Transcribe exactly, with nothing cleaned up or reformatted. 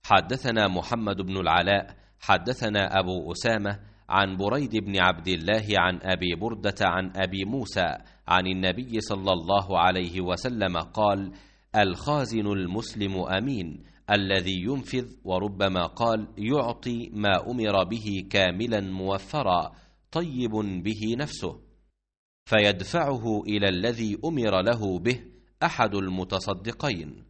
حدثنا محمد بن العلاء حدثنا أبو أسامة عن بريد بن عبد الله عن أبي بردة عن أبي موسى عن النبي صلى الله عليه وسلم قال: الخازن المسلم أمين الذي ينفذ، وربما قال يعطي ما أمر به كاملا موفرا طيب به نفسه، فيدفعه إلى الذي أمر له به أحد المتصدقين.